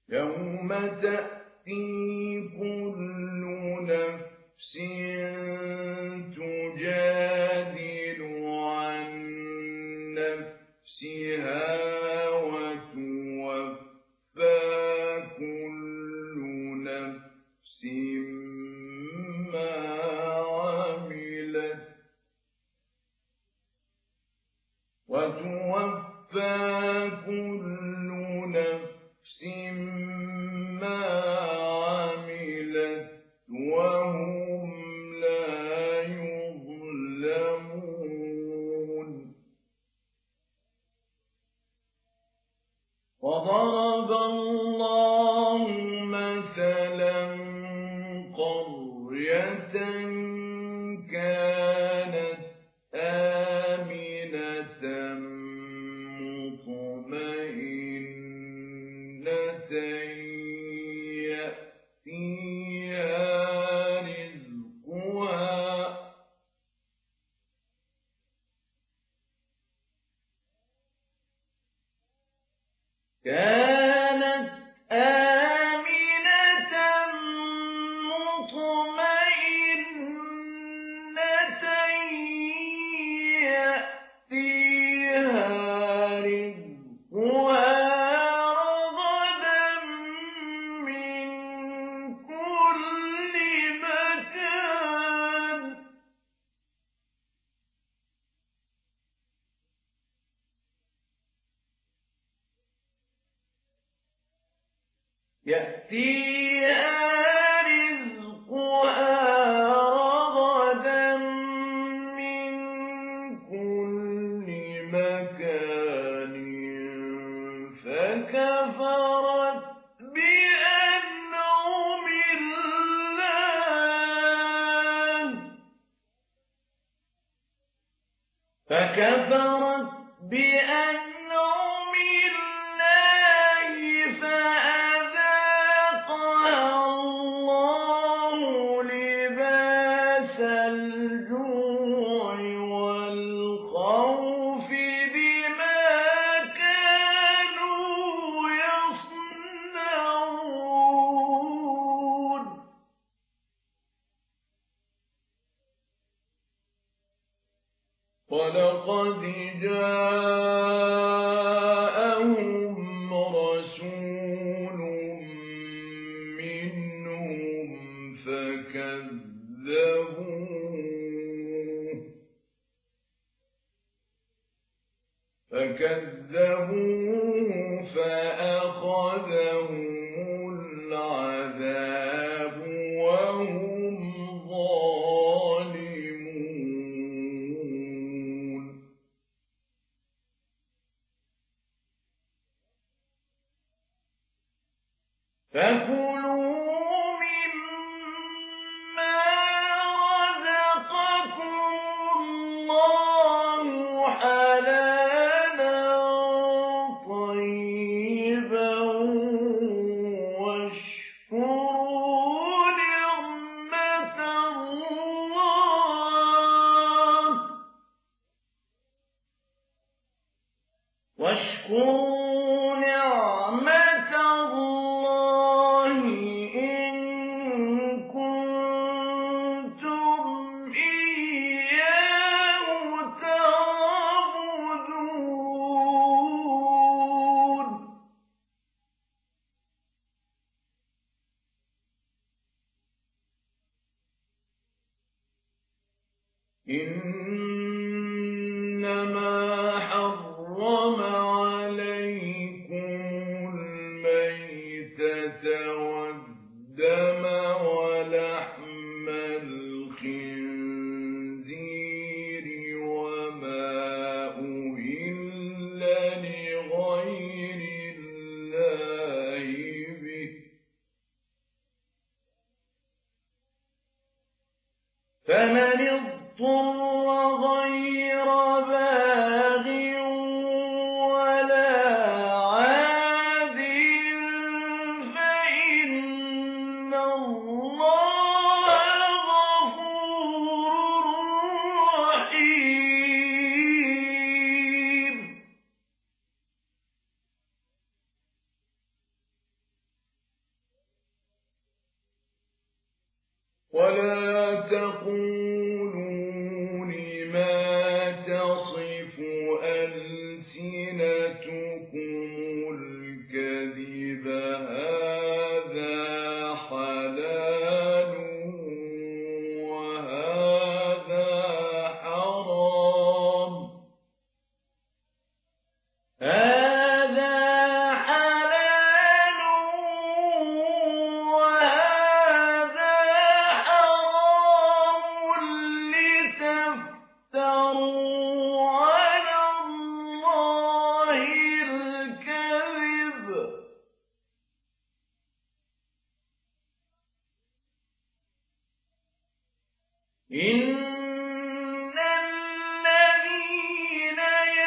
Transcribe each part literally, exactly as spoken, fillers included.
يوم تأتي كل نفس تجادل عن نفسها وتوفى كل نفس ما عملت وتوفى كل نفس ما عملت وهم لا يظلمون. وضرب الله مثلا قرية كانت آمنة مطمئنة يأتيها رزقها كانت آمنة مطمئنة يأتيها رزقها رغدا من كل مكان يأتيها رزقها رغدا من كل مكان فكفرت بأنعم الله فكفرت بأنعم الله فأذاقها الله لباس الجوع والخوف بما كانوا يصنعون. ولقد جاءهم رسول منهم فكذبوه فكذبوه فأخذهم العذاب وهم ظالمون. فكلوا مما رزقكم الله حلالا طيبا واشكروا نعمة الله واشكروا نعمة الله إن كنتم إياه تعبدون. إنما حرم عليكم الميتة والدم ولحم الخنزير وما أهل لغير الله به فمن اضطر غير ولا تقولوا لما تصف ألسنتكم الكذب هذا حلال وهذا حرام هذا حلال وهذا حرام لتفتروا على الله الكذب إن الذين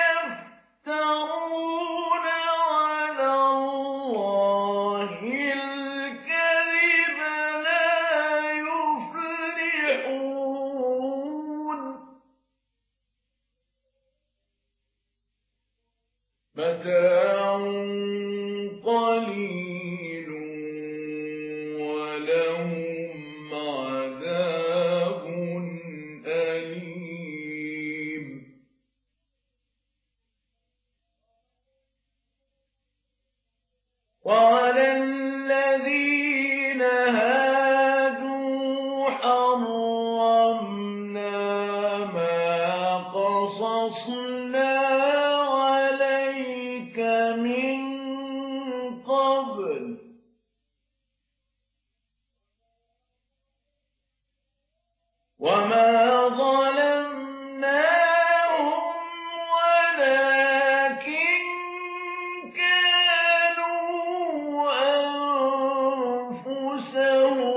يفترون على الله الكذب لا يفلحون متاع قليل ولهم عذاب أليم وعلى الذين هادوا حرمنا ما قصصنا عليك من قبل وما ظلمناهم ولكن كانوا أنفسهم